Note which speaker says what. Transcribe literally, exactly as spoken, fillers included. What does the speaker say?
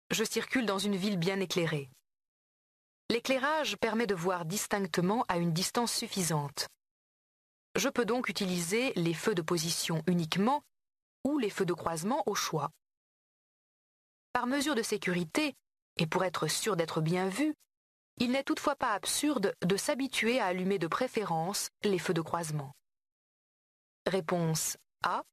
Speaker 1: Je circule dans une ville bien éclairée. L'éclairage permet de voir distinctement à une distance suffisante. Je peux donc utiliser les feux de position uniquement ou les feux de croisement au choix. Par mesure de sécurité, et pour être sûr d'être bien vu, il n'est toutefois pas absurde de s'habituer à allumer de préférence les feux de croisement. Réponse A.